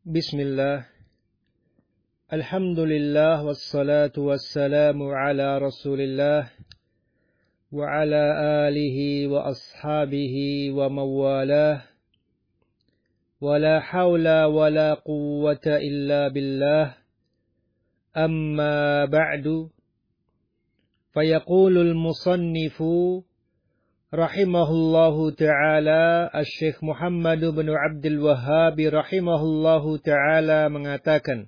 Bismillah, alhamdulillah, wassalatu wassalamu ala rasulillah, wa ala alihi wa ashabihi wa mawalah, wa la hawla wa la quwwata illa billah, amma ba'du, fayaqulul musannifu, rahimahullahu ta'ala, Asy-Syaikh Muhammad bin Abdul Wahhab rahimahullahu ta'ala mengatakan,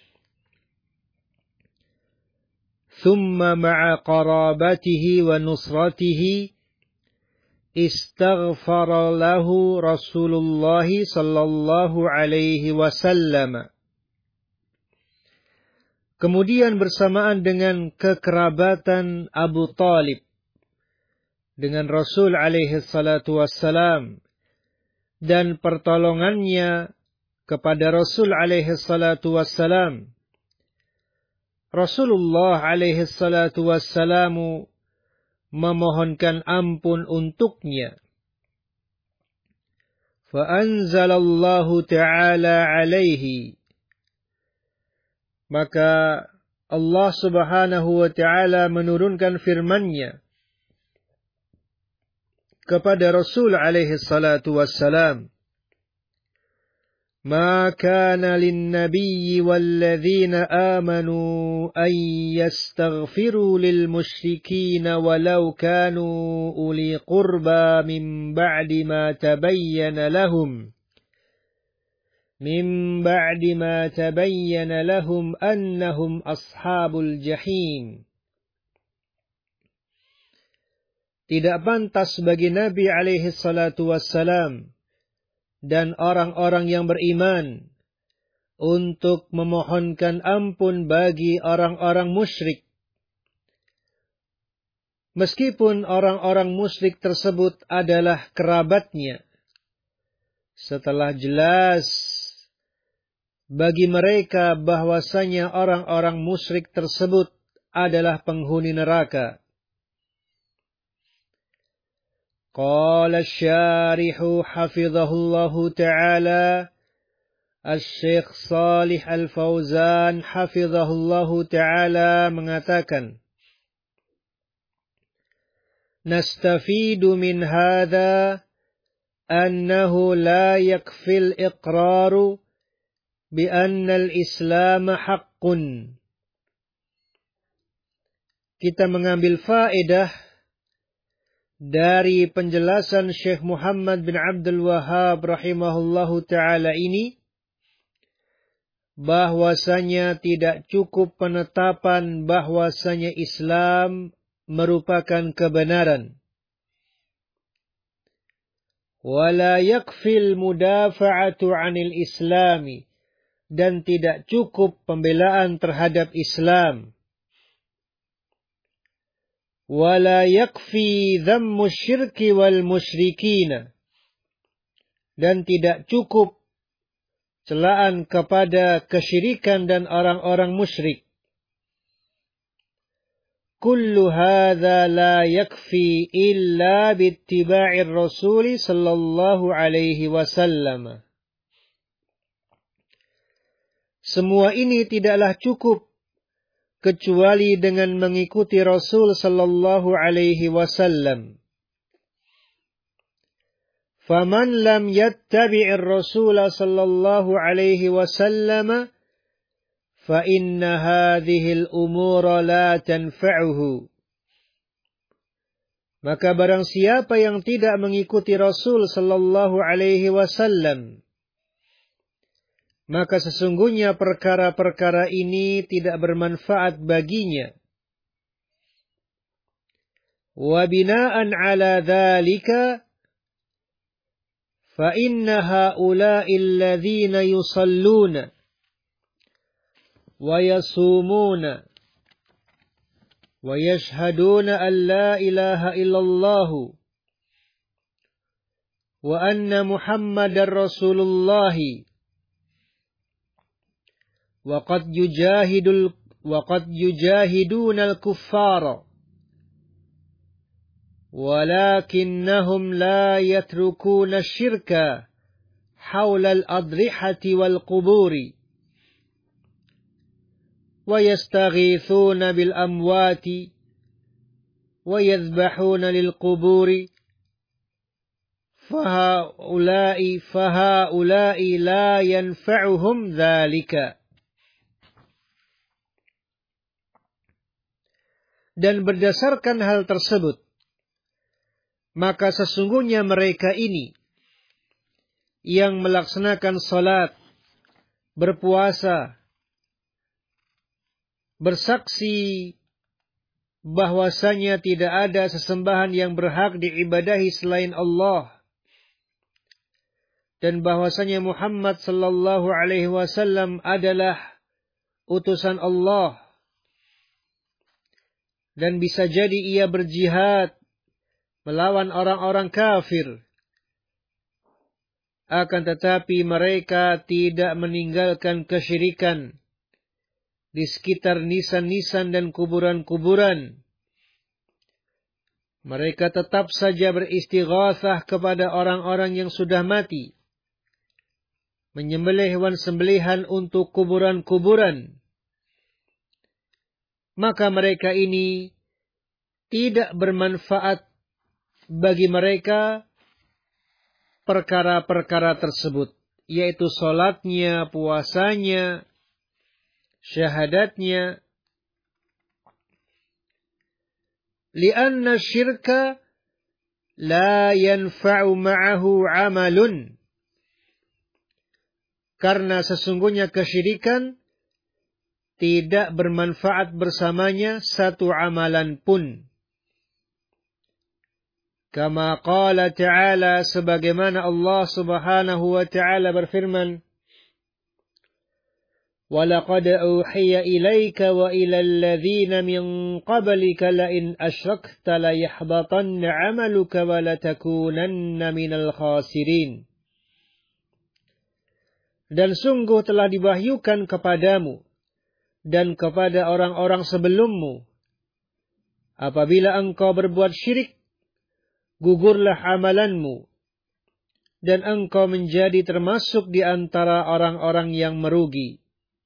Thumma ma'a qarabatihi wa nusratihi istaghfara lahu Rasulullah sallallahu alaihi wasallam. Kemudian bersamaan dengan kekerabatan Abu Talib dengan Rasul alaihi salatu wassalam dan pertolongannya kepada Rasul alaihi salatu wassalam, Rasulullah alaihi salatu wassalamu memohonkan ampun untuknya. Fa'anzalallahu ta'ala alaihi, maka Allah subhanahu wa ta'ala menurunkan firman-Nya kepada Rasul alaihi salatu wassalam, Ma kana lin-nabiyyi wal-ladzina amanu an yastaghfiru lil-musyrikin walau kanu uli qurba min ba'di ma tabayyana lahum annahum ashabul jahim. Tidak pantas bagi Nabi alaihi salatu wassalam dan orang-orang yang beriman untuk memohonkan ampun bagi orang-orang musyrik, meskipun orang-orang musyrik tersebut adalah kerabatnya, setelah jelas bagi mereka bahwasanya orang-orang musyrik tersebut adalah penghuni neraka. Qala asy-syarihu hafizahullahu ta'ala, Asy-Syaikh Shalih Al-Fauzan hafizahullahu ta'ala mengatakan, Nastafidu min hadha annahu la yakfil iqraru bi anna al-islam haqqun. Kita mengambil faedah dari penjelasan Syekh Muhammad bin Abdul Wahhab rahimahullahu ta'ala ini, bahwasanya tidak cukup penetapan bahwasanya Islam merupakan kebenaran. Wala yakfil mudafa'atu 'anil islami, dan tidak cukup pembelaan terhadap Islam. Wala yakfi dhammu syirki wal musyrikina, dan tidak cukup celaan kepada kesyirikan dan orang-orang musyrik. Kullu hadza la yakfi illa biittiba'ir Rasul sallallahu alaihi wasallam. Semua ini tidaklah cukup kecuali dengan mengikuti Rasul sallallahu alaihi wasallam. Faman lam yattabi'ir Rasul sallallahu alaihi wasallam fa inna hadhihi al-umura la tanfa'uhu. Maka barang siapa yang tidak mengikuti Rasul sallallahu alaihi wasallam, maka sesungguhnya perkara-perkara ini tidak bermanfaat baginya. Wa bina'an 'ala dzalika fa inna haula'i alladhina yusalluna wa yasumuna wa yashhaduna an la ilaha illallah wa anna Muhammadar Rasulullah وقد يجاهدون الكفار ولكنهم لا يتركون الشرك haula al-adrihati wal quburi wa yastaghithuna bil amwati wa yadhbahuna lil quburi fahaula'i la yanfa'uhum dzalika. Dan berdasarkan hal tersebut, maka sesungguhnya mereka ini yang melaksanakan salat, berpuasa, bersaksi bahwasanya tidak ada sesembahan yang berhak diibadahi selain Allah, dan bahwasanya Muhammad sallallahu alaihi wasallam adalah utusan Allah, dan bisa jadi ia berjihad melawan orang-orang kafir, akan tetapi mereka tidak meninggalkan kesyirikan di sekitar nisan-nisan dan kuburan-kuburan. Mereka tetap saja beristighatsah kepada orang-orang yang sudah mati, menyembelih hewan sembelihan untuk kuburan-kuburan. Maka mereka ini tidak bermanfaat bagi mereka perkara-perkara tersebut, yaitu salatnya, puasanya, syahadatnya. Lianna syirka la yanfa'u ma'ahu amalun. Karena sesungguhnya kesyirikan tidak bermanfaat bersamanya satu amalan pun. Kama qala ta'ala, sebagaimana Allah subhanahu wa ta'ala berfirman, وَلَقَدْ أُوحِيَ إِلَيْكَ وَإِلَى الَّذِينَ مِنْ قَبْلِكَ لَئِنْ أَشْرَكْتَ لَيَحْبَطَنَّ عَمَلُكَ وَلَتَكُونَنَّ مِنَ الْخَاسِرِينَ. Dan sungguh telah diwahyukan kepadamu dan kepada orang-orang sebelummu, apabila engkau berbuat syirik, gugurlah amalanmu, dan engkau menjadi termasuk di antara orang-orang yang merugi.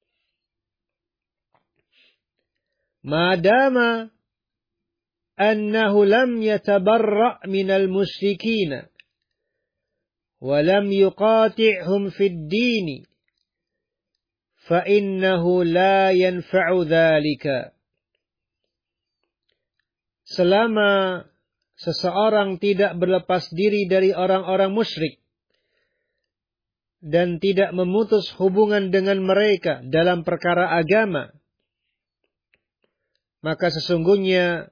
Madama annahu lam yatabarra' minal musyrikina wa lam yuqati'hum fid dini فَإِنَّهُ لَا يَنْفَعُ ذَلِكَ. Selama seseorang tidak berlepas diri dari orang-orang musyrik dan tidak memutus hubungan dengan mereka dalam perkara agama, maka sesungguhnya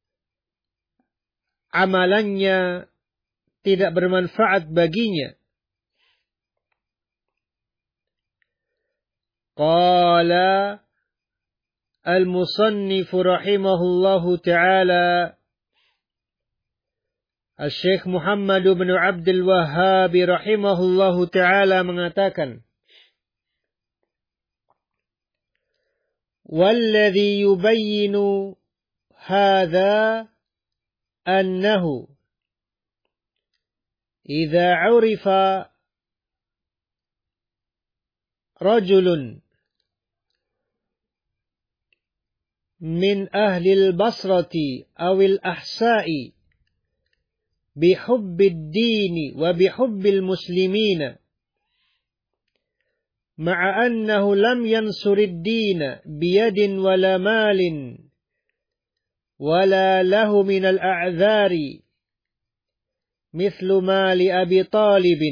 amalannya tidak bermanfaat baginya. Qala al-musannif rahimahullahu ta'ala, Syekh Muhammad bin Abdul Wahhab rahimahullahu ta'ala mengatakan, والذي يبين هذا أنه إذا عرف رجل من أهل البصرة أو الأحساء بحب الدين وبحب المسلمين مع أنه لم ينصر الدين بيد ولا مال ولا له من الأعذار مثل ما لأبي طالب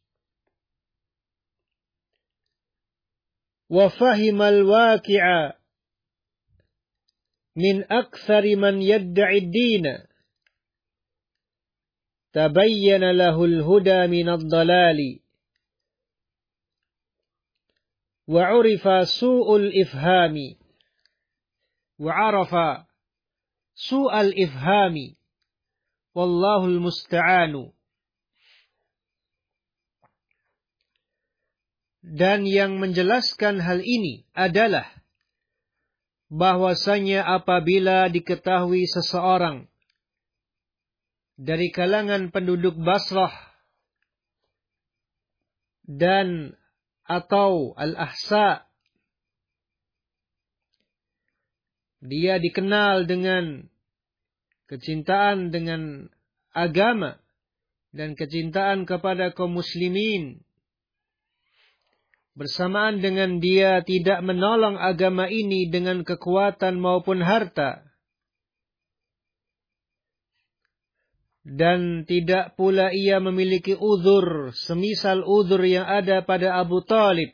وفهم الواقع من أكثر من يدعي الدين تبين له الهدى من الضلال وعرف سوء الإفهام والله المستعان. Dan yang menjelaskan hal ini adalah bahwasanya apabila diketahui seseorang dari kalangan penduduk Basrah dan atau al-ahsa. Dia dikenal dengan kecintaan dengan agama dan kecintaan kepada kaum muslimin. Bersamaan dengan dia tidak menolong agama ini dengan kekuatan maupun harta. Dan tidak pula ia memiliki uzur, semisal uzur yang ada pada Abu Talib.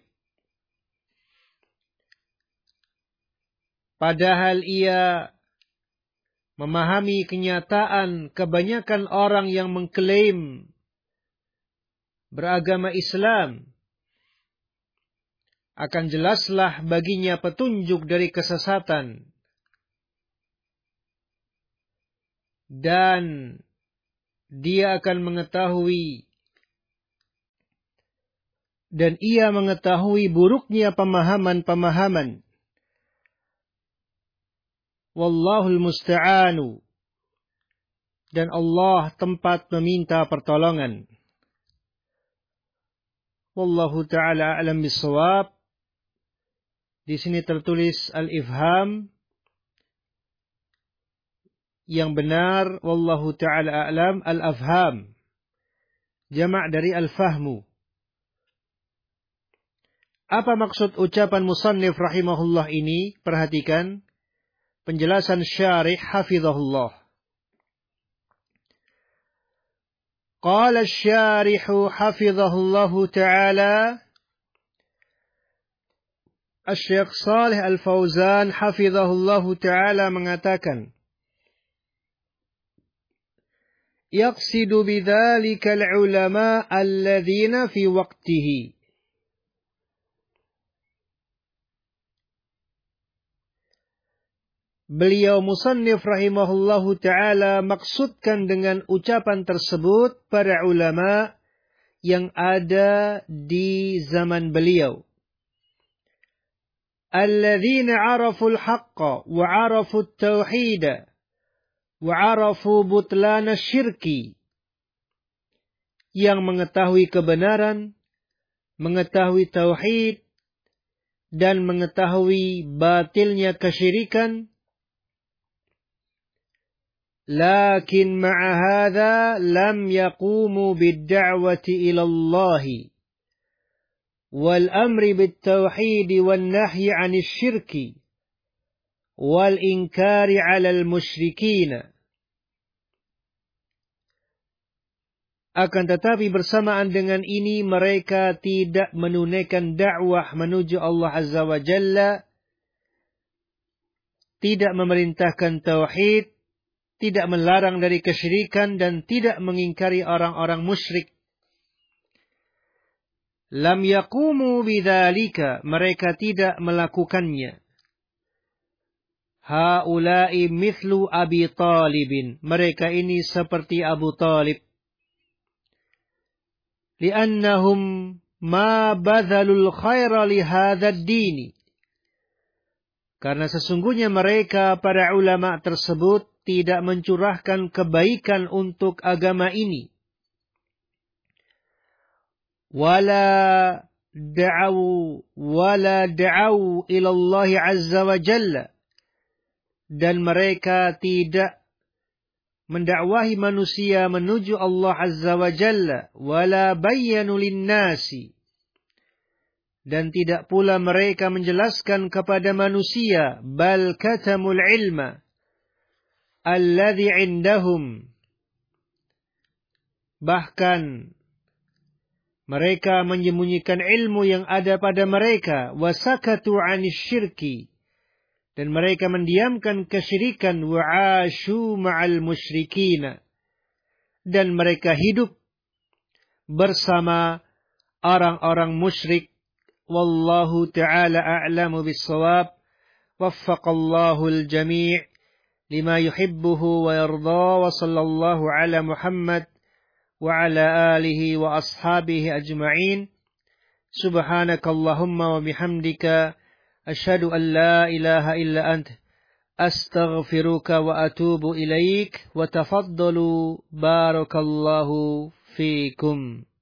Padahal ia memahami kenyataan kebanyakan orang yang mengklaim beragama Islam. Akan jelaslah baginya petunjuk dari kesesatan. Dan dia akan mengetahui dan ia mengetahui buruknya pemahaman-pemahaman. Wallahul musta'anu. Dan Allah tempat meminta pertolongan. Wallahu ta'ala a'lam bis-shawab. Di sini tertulis al-ifham. Yang benar, wallahu ta'ala a'lam, al-afham. Jama' dari al-fahmu. Apa maksud ucapan musannif rahimahullah ini? Perhatikan penjelasan syarih hafizahullah. Qala asy-syarihu hafizahullahu ta'ala, Asy-Syaikh Shalih Al-Fauzan hafizahullahu ta'ala mengatakan, yaqsidu bidzalika al-ulama alladzina fi waqtihi. Beliau musannif rahimahullahu ta'ala maksudkan dengan ucapan tersebut para ulama yang ada di zaman beliau. Alladzina arafu al-haqqa wa arafu at-tauhida wa arafu butlana syirki. Yang mengetahui kebenaran, mengetahui tauhid, dan mengetahui batilnya kesyirikan. Lakin ma'a hadha lam yaqumu bid-da'wati ila Allah wal amri bit-tauhid wan nahyi 'anil syirki wal inkari 'alal musyrikin. Akan tetapi bersamaan dengan ini mereka tidak menunaikan dakwah menuju Allah Azza wa Jalla, tidak memerintahkan tauhid, tidak melarang dari kesyirikan, dan tidak mengingkari orang-orang musyrik. Lam yaqumu bidzalika, mereka tidak melakukannya. Haula'i mithlu Abi Talibin, mereka ini seperti Abu Talib. Li'annahum ma badhalul khaira li hadzal dini. Karena sesungguhnya mereka, para ulama tersebut, tidak mencurahkan kebaikan untuk agama ini. Wala da'au ila Allah Azza wa Jalla. Dan mereka tidak mendakwahi manusia menuju Allah Azza wa Jalla. Wala bayyanu linnasi. Dan tidak pula mereka menjelaskan kepada manusia. Bal katamul ilma alladhi indahum. Bahkan mereka menyembunyikan ilmu yang ada pada mereka. Wasakatu 'anis syirki. Dan mereka mendiamkan kesyirikan. Wa'ashu ma'al musyrikina. Dan mereka hidup bersama orang-orang musyrik. Wallahu ta'ala a'lamu bis-shawab. Waffaqallahu al-jami' lima yuhibbuhu wa yarda, wa sallallahu ala Muhammad wa ala alihi wa ashabihi ajma'in. Subhanakallahumma wa bihamdika asyhadu an la ilaha illa ant astaghfiruka wa atubu ilaik. Wa tafaddalu barakallahu fikum.